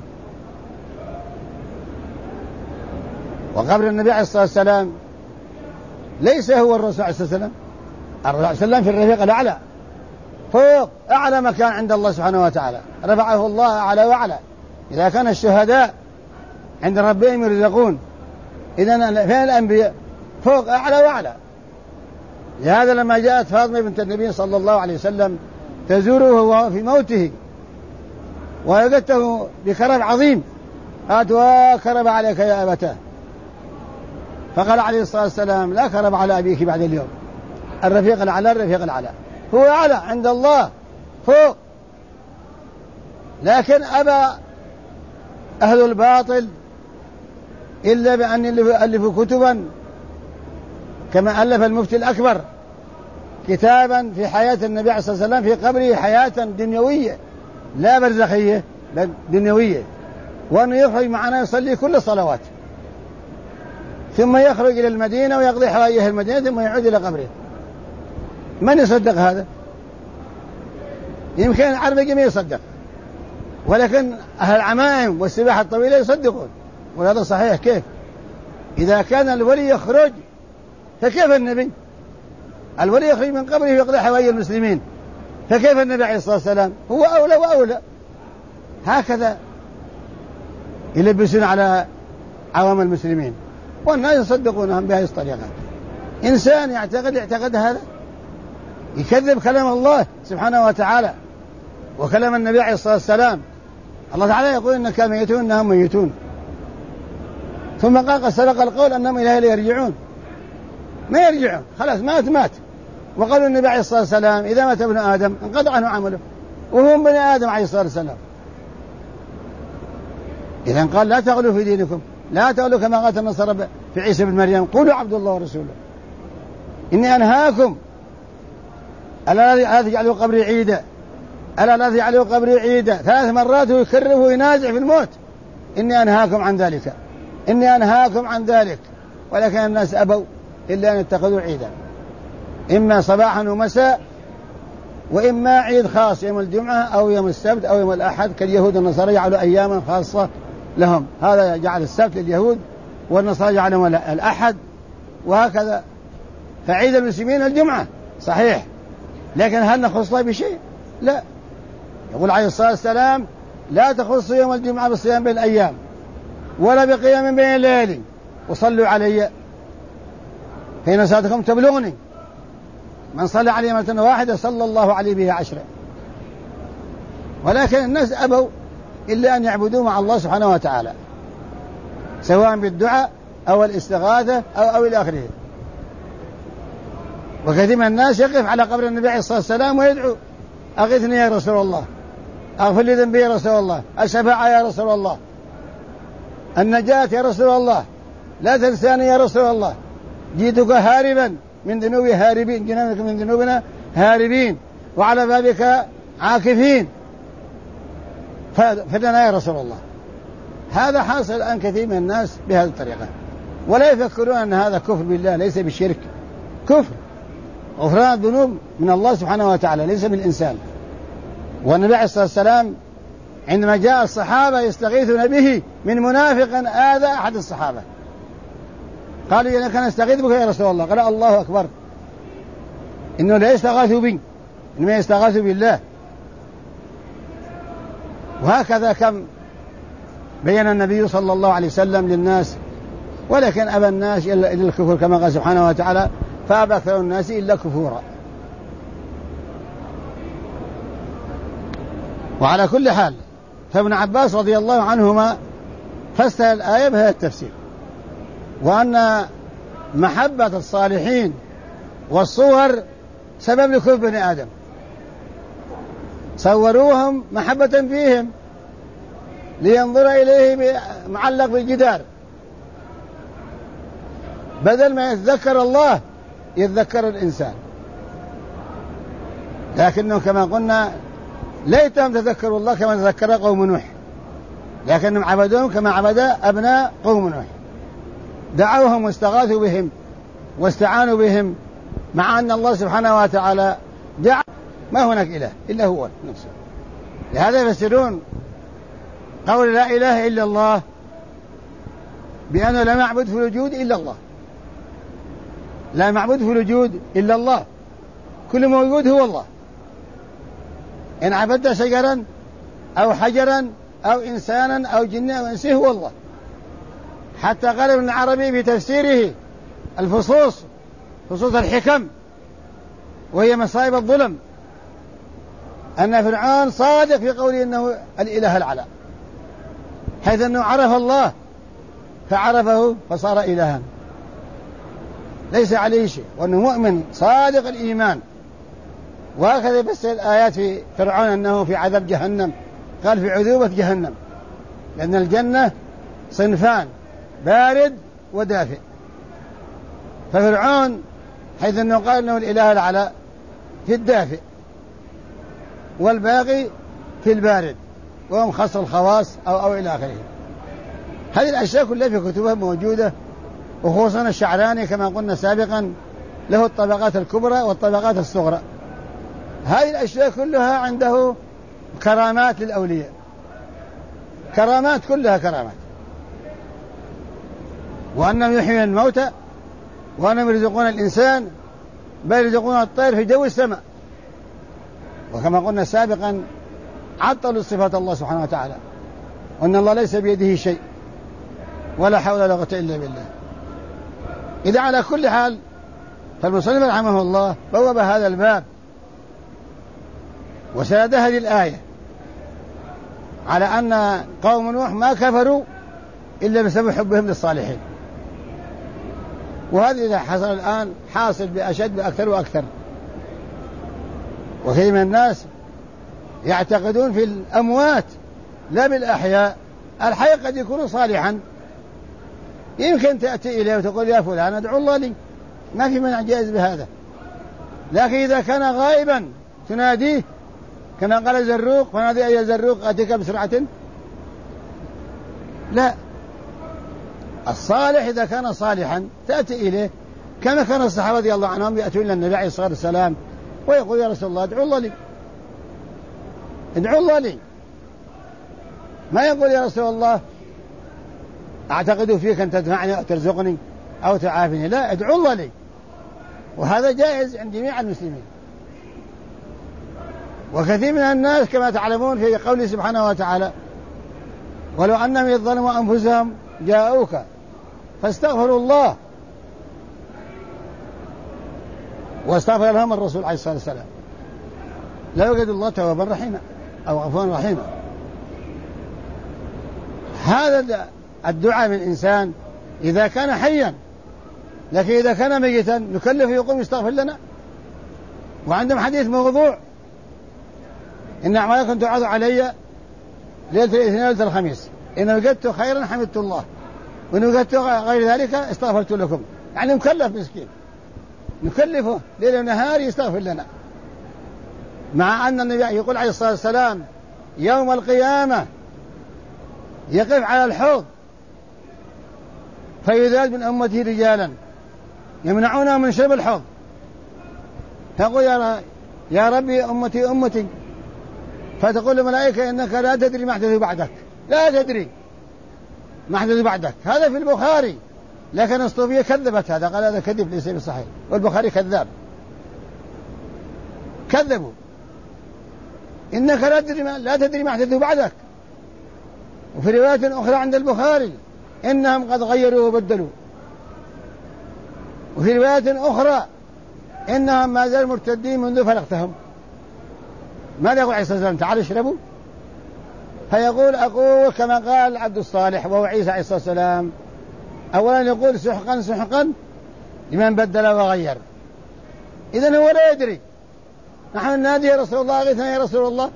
وقبر النبي عليه الصلاة والسلام ليس هو الرسول عليه الصلاة والسلام، الرسول عليه الصلاة والسلام في الرفيق الأعلى، فوق أعلى مكان عند الله سبحانه وتعالى، رفعه الله أعلى وأعلى. إذا كان الشهداء عند ربهم يرزقون، إذن فين الأنبياء؟ فوق أعلى وأعلى. لهذا لما جاءت فاطمة بنت النبي صلى الله عليه وسلم تزوره وهو في موته ووجدته بكرب عظيم، قالت وكرب عليك يا أبتاه، فقال عليه الصلاة والسلام لا كرب على أبيك بعد اليوم، الرفيق الأعلى، الرفيق الأعلى هو أعلى عند الله فوق. لكن أبى أهل الباطل إلا بأن يألفوا كتبا، كما ألف المفتي الأكبر كتابا في حياة النبي عليه الصلاة والسلام في قبره حياة دنيوية لا برزخية، بل دنيوية، وأنه يخرج معنا يصلي كل الصلوات ثم يخرج إلى المدينة ويقضي حوائجه المدينة ثم يعود إلى قبره. من يصدق هذا؟ يمكن العربي ما يصدق، ولكن أهل العمائم والسباحة الطويلة يصدقون، وهذا صحيح. كيف إذا كان الولي يخرج فكيف النبي؟ الولي يخرج من قبره ويقضي حوائج المسلمين، فكيف النبي عليه الصلاة والسلام؟ هو أولى وأولى. هكذا يلبسون على عوام المسلمين، والناس يصدقونهم بهذه الطريقة. إنسان يعتقد هذا يكذب كلام الله سبحانه وتعالى وكلام النبي عليه الصلاة والسلام. الله تعالى يقول إنك ميتون إنهم ميتون، ثم قال سبق القول أنهم إليه لا يرجعون، ما يرجعون، خلاص مات. وقالوا النبي عليه الصلاة والسلام إذا مات ابن آدم انقطع عنه عمله، وهم بني آدم عليه الصلاة والسلام. إذن قال لا تغلوا في دينكم، لا تغلوا كما قالت النصارى في عيسى بن مريم، قولوا عبد الله ورسوله. إني أنهاكم ألا لا تجعلوا قبري عيدا، ألا لا تجعلوا قبري عيدا، 3 مرات ويكرر وينازع في الموت. إني أنهاكم عن ذلك، إني أنهاكم عن ذلك، ولكن الناس أبوا إلا أن يتخذوا عيدا، إما صباحا ومساء، وإما عيد خاص يوم الجمعة أو يوم السبت أو يوم الأحد، كاليهود والنصارى يجعلوا أياما خاصة لهم، هذا جعل السبت لليهود والنصارى جعلهم الأحد، وهكذا. فعيد المسلمين الجمعة صحيح، لكن هل نخص الله بشيء؟ لا. يقول عليه الصلاة والسلام لا تخصوا يوم الجمعة بالصيام بين الأيام ولا بقيام بين الليالي، وصلوا علي حين صلاتكم تبلغني، من صلى عليه مرة واحدة صلى الله عليه به 10. ولكن الناس أبوا إلا أن يعبدوا مع الله سبحانه وتعالى، سواء بالدعاء أو الاستغاثة أو إلى آخره. وكثير من الناس يقف على قبر النبي عليه الصلاة والسلام ويدعو أغثني يا رسول الله، أغفر لي ذنبي يا رسول الله، الشفاعة يا رسول الله، النجاة يا رسول الله، لا تنساني يا رسول الله، جئتك هاربا من ذنوبي هاربين، جنانك من ذنوبنا هاربين، وعلى بابك عاكفين، فدنا يا رسول الله. هذا حاصل الآن كثير من الناس بهذه الطريقة، ولا يفكرون أن هذا كفر بالله، ليس بالشرك، كفر غفران الذنوب من الله سبحانه وتعالى، ليس بالإنسان. والنبي عليه الصلاة والسلام عندما جاء الصحابة يستغيثون به من منافق آذى أحد الصحابة، قالوا إذا كان يستغيث بك يا رسول الله، قال الله أكبر، إنه لا يستغاث بي، إنما يستغاث بالله. وهكذا كم بين النبي صلى الله عليه وسلم للناس، ولكن أبى الناس إلا الكفر كما قال سبحانه وتعالى فأبى أكثر الناس إلا كفورا. وعلى كل حال فابن عباس رضي الله عنهما فسر الآية بهذا التفسير، وأن محبة الصالحين والصور سبب لكفر بني آدم، صوروهم محبة فيهم لينظر إليه معلق بالجدار، بدل ما يتذكر الله يتذكر الإنسان. لكنه كما قلنا ليتهم تذكروا الله كما تذكر قوم نوح، لكنهم عبدوهم كما عبد أبناء قوم نوح، دعوهم واستغاثوا بهم واستعانوا بهم، مع أن الله سبحانه وتعالى جعل ما هناك إله إلا هو نفسه. لهذا يفسرون قول لا إله إلا الله بأنه لا معبود في الوجود إلا الله، لا معبود في الوجود إلا الله، كل موجود هو الله. إن عبدت شجرا أو حجرا أو إنسانا أو جنا أو إنسي هو الله. حتى قال ابن العربي في تفسيره الفصوص، فصوص الحكم وهي مصائب الظلم، أن فرعون صادق في قوله إنه الإله الأعلى، حيث أنه عرف الله فعرفه فصار إلها ليس عليه شيء، وأنه مؤمن صادق الإيمان. وهكذا يفسر الآيات في فرعون أنه في عذاب جهنم، قال في عذوبة جهنم، لأن الجنة صنفان بارد ودافئ، ففرعون حيث أنه قال أنه الإله الأعلى في الدافئ، والباقي في البارد، وهم خاص الخواص أو إلى آخره. هذه الأشياء كلها في كتبها موجودة، وخصوصا الشعراني كما قلنا سابقا له الطبقات الكبرى والطبقات الصغرى. هذه الأشياء كلها عنده كرامات للأولياء، كرامات كلها كرامات، وأنهم يحيون الموتى وأنهم يرزقون الإنسان، بل يرزقون الطير في جو السماء. وكما قلنا سابقا عطلوا صفات الله سبحانه وتعالى، وأن الله ليس بيده شيء ولا حول ولا قوة إلا بالله. إذا على كل حال فالمصنف رحمه الله بوب هذا الباب وسرد هذه الآية على أن قوم نوح ما كفروا إلا بسبب حبهم للصالحين، وهذا إذا حصل الآن حاصل بأشد بأكثر وأكثر. وكثير من الناس يعتقدون في الأموات لا بالأحياء، الحي قد يكون صالحا، يمكن تأتي إليه وتقول يا فلان ادعو الله لي، ما في منع جائز بهذا. لكن إذا كان غائبا تناديه كما قال زروق فنادي أي زروق أتيك بسرعة، لا، الصالح إذا كان صالحا تأتي إليه، كما كان الصحابة رضي الله عنهم يأتون إلى النبي عليه الصلاة والسلام ويقول يا رسول الله ادعو الله لي، ادعو الله لي، ما يقول يا رسول الله أعتقد فيك أن تدفعني أو ترزقني أو تعافني، لا، ادعو الله لي. وهذا جائز عند جميع المسلمين. وكثير من الناس كما تعلمون في قوله سبحانه وتعالى ولو أنهم يظلموا أنفسهم جاءوك فاستغفروا الله واستغفر لهم الرسول عليه الصلاة والسلام لا يوجد الله توابا رحيما أو غفورا رحيما. هذا الدعاء من الإنسان إذا كان حيا، لكن إذا كان ميتا نكلف يقوم يستغفر لنا. وعندهم حديث موضوع إن أعمالكم تعرض علي ليلة الاثنين وليلة الخميس، إن وجدت خيرا حمدت الله وإن وجدت غير ذلك استغفرت لكم. يعني مكلف مسكين، نكلفه ليل ونهار يستغفر لنا، مع أن النبي يقول عليه الصلاة والسلام يوم القيامة يقف على الحوض فيذاد من أمته رجالا يمنعونه من شرب الحوض، فيقول يا ربي أمتي أمتي، فتقول الملائكة إنك لا تدري ما أحدث بعدك، لا تدري ما أحدث بعدك. هذا في البخاري، لكن الصوفية كذبت هذا، قال هذا كذب ليس بصحيح، والبخاري كذاب، كذبوا، إنك لا تدري ما أحدث بعدك. وفي رواية أخرى عند البخاري إنهم قد غيروا وبدلوا. وفي رواية أخرى إنهم ما زالوا مرتدين منذ فلقتهم. ماذا يقول عليه الصلاة والسلام؟ تعالوا اشربوا. فيقول أقول كما قال عبد الصالح وهو عيسى عليه الصلاة والسلام، أولا يقول سحقا سحقا لمن بدل وغير. إذن هو لا يدري. نحن نادي يا رسول الله أغثنا يا رسول الله،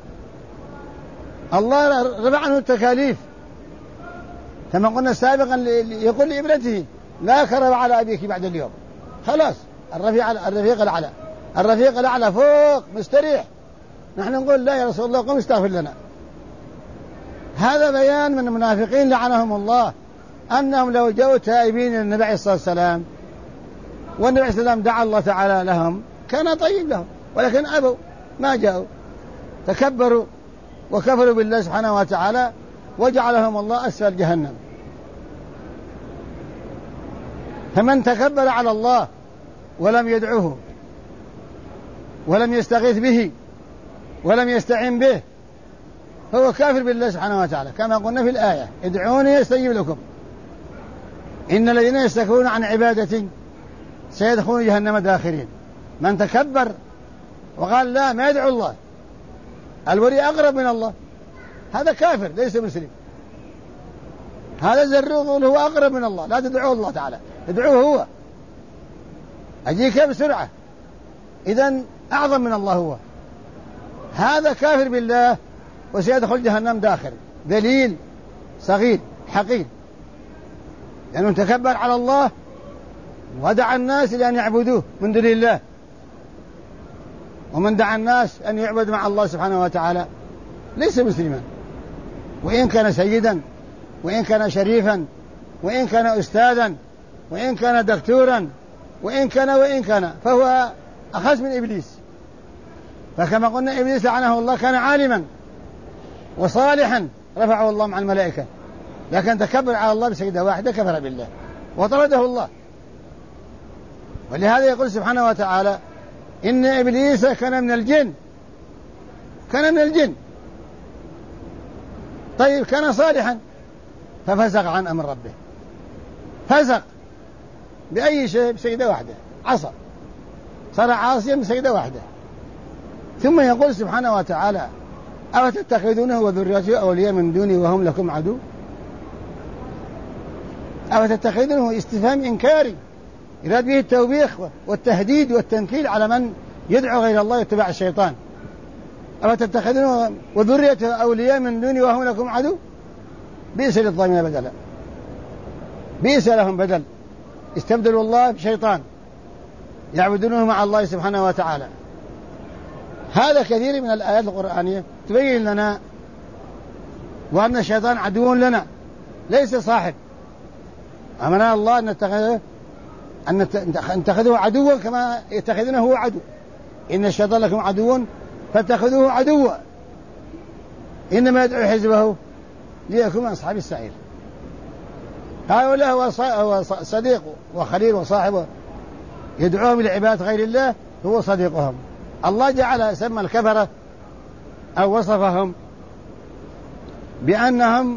الله رفع عنه التكاليف كما قلنا سابقا، يقول لابنته لا كرب على أبيك بعد اليوم، خلاص الرفيق الأعلى، الرفيق الأعلى فوق مستريح، نحن نقول لا يا رسول الله قم استغفر لنا. هذا بيان من المنافقين لعنهم الله، أنهم لو جاءوا تائبين للنبي عليه الصلاة والسلام والنبي عليه الصلاة والسلام دعا الله تعالى لهم كان طيب لهم، ولكن أبوا ما جاءوا، تكبروا وكفروا بالله سبحانه وتعالى وجعلهم الله أسفل جهنم. فمن تكبر على الله ولم يدعوه ولم يستغيث به ولم يستعين به فهو كافر بالله سبحانه وتعالى، كما قلنا في الآية ادعوني يستجيب لكم إن الذين يستكبرون عن عبادتي سيدخلون جهنم داخرين. من تكبر وقال لا ما يدعو الله، الولي أقرب من الله، هذا كافر ليس مسلم. هذا زروق هو أقرب من الله، لا تدعوه الله تعالى، ادعوه هو، أجيك بسرعة، إذن أعظم من الله هو. هذا كافر بالله وسيدخل جهنم داخل، دليل صغير حقير، لأنه تكبر على الله ودعا الناس إلى أن يعبدوه من دون الله. ومن دعا الناس أن يعبد مع الله سبحانه وتعالى ليس مسلما، وإن كان سيدا وإن كان شريفا وإن كان أستاذا وإن كان دكتورا وإن كان فهو أخذ من إبليس. فكما قلنا إبليس لعنه الله كان عالما وصالحا رفعه الله مع الملائكة، لكن تكبر على الله بسجدة واحدة كفر بالله وطرده الله. ولهذا يقول سبحانه وتعالى إن إبليس كان من الجن طيب كان صالحا ففسق عن أمر ربه، فسق بأي شيء؟ بسجدة واحدة، عصى، صار عاصيا بسجدة واحدة. ثم يقول سبحانه وتعالى أفتتخذونه وذريته أولياء من دوني وهم لكم عدو؟ أفتتخذونه استفهام إنكاري يراد به التوبيخ والتهديد والتنكيل على من يدعو غير الله يتبع الشيطان. أفتتخذونه وذريته أولياء من دوني وهم لكم عدو؟ بئس للظالمين بدلا، بئس لهم بدل، استبدلوا الله بشيطان يعبدونه مع الله سبحانه وتعالى. هذا كثير من الآيات القرآنية تبين لنا وأن الشيطان عدو لنا ليس صاحب. أمرنا الله أن نتخذه عدوا كما يتخذونه هو عدو. إن الشيطان لكم عدو فاتخذوه عدوا إنما يدعو حزبه ليكون من أصحاب السعير. هؤلاء هو صديق وخليل وصاحبه يدعوهم إلى عبادة غير الله، هو صديقهم. الله جعل سمى الكفرة أو وصفهم بأنهم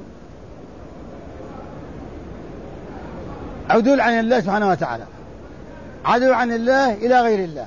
عدول عن الله سبحانه وتعالى، عدوا عن الله إلى غير الله،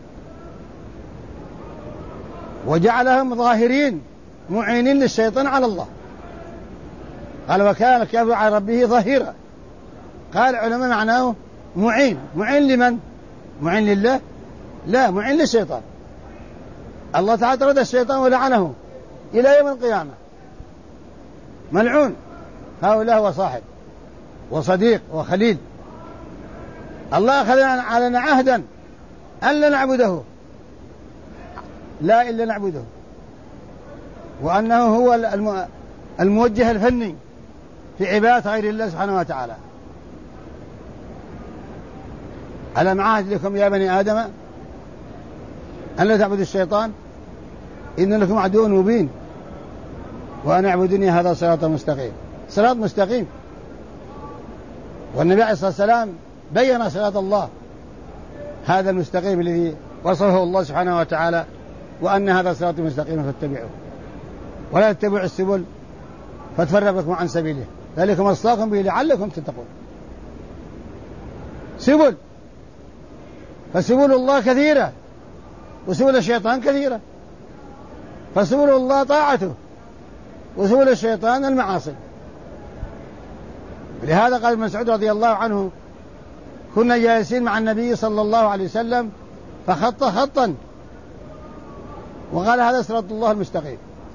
وجعلهم ظاهرين معينين للشيطان على الله. قال وكان الكافر على ربه ظهيرا. قال العلماء معناه معين. معين لمن؟ معين لله؟ لا، معين للشيطان. الله تعالى طرد الشيطان ولعنه إلى يوم القيامة، ملعون. هؤلاء هو صاحب وصديق وخليل. الله أخذ علينا عهدا أن لا نعبده، لا إلا نعبده، وأنه هو الموجه الفني في عبادة غير الله سبحانه وتعالى. ألم عهد لكم يا بني آدم أن لا تعبدوا الشيطان إن لكم عدو مبين وأن اعبدوني هذا صراط مستقيم. صراط مستقيم، والنبي عليه الصلاة والسلام بين صراط الله هذا المستقيم الذي وصفه الله سبحانه وتعالى، وأن هذا صراط مستقيم فاتبعوه ولا تتبعوا السبل فتفرق بكم عن سبيله ذلكم وصاكم به لعلكم تتقون. سبل، فسبل الله كثيرة وسبل الشيطان كثيرة، فسبل الله طاعته وسبل الشيطان المعاصي. لهذا قال ابن مسعود رضي الله عنه كنا جالسين مع النبي صلى الله عليه وسلم فخط خطا وقال هذا صراط الله المستقيم،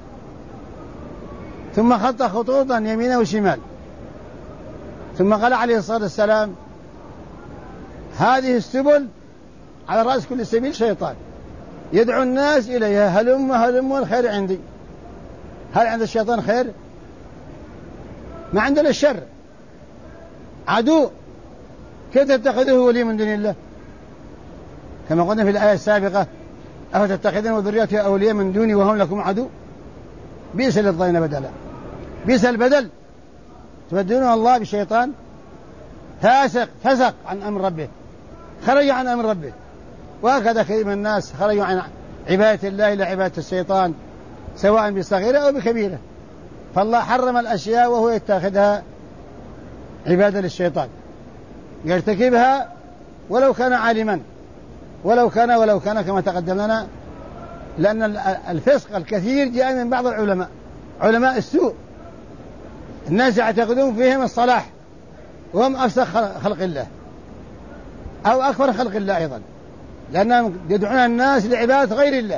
ثم خط خطوطا يمينه وشمال، ثم قال عليه الصلاة والسلام هذه السبل على رأس كل سبيل شيطان يدعو الناس إليها هلم الخير عندي. هل عند الشيطان خير؟ ما عندنا الشر، عدو. كيف تتخذه ولي من دون الله؟ كما قلنا في الآية السابقة أفتتخذون وذريته أولياء من دوني وهم لكم عدو بئس للظالمين بدلا. بئس البدل، تبدلون الله بالشيطان. فسق عن أمر ربه، خرج عن أمر ربه. وهكذا كثير من الناس خرجوا عن عبادة الله إلى عبادة الشيطان، سواء بصغيرة أو بكبيرة. فالله حرم الأشياء وهو يتخذها عبادة للشيطان، يرتكبها ولو كان عالما، ولو كان كما تقدم لنا. لأن الفسق الكثير جاء من بعض العلماء، علماء السوء، الناس يعتقدون فيهم الصلاح وهم أفسق خلق الله أو أكبر خلق الله أيضا، لأنهم يدعون الناس لعبادة غير الله،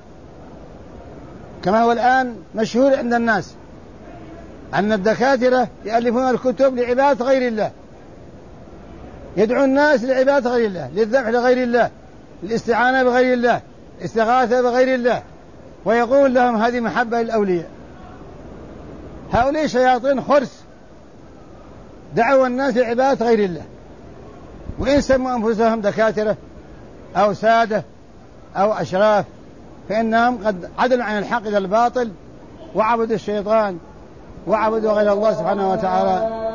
كما هو الآن مشهور عند الناس أن الدكاترة يألفون الكتب لعبادة غير الله، يدعو الناس لعبادة غير الله، للذبح لغير الله، للاستعانة بغير الله، الاستغاثة بغير الله، ويقول لهم هذه محبة للأولياء. هؤلاء شياطين خرس دعوا الناس لعبادة غير الله، وإن سموا أنفسهم دكاترة أو سادة أو أشراف فإنهم قد عدلوا عن الحق إلى الباطل وعبدوا الشيطان وعبدوا غير الله سبحانه وتعالى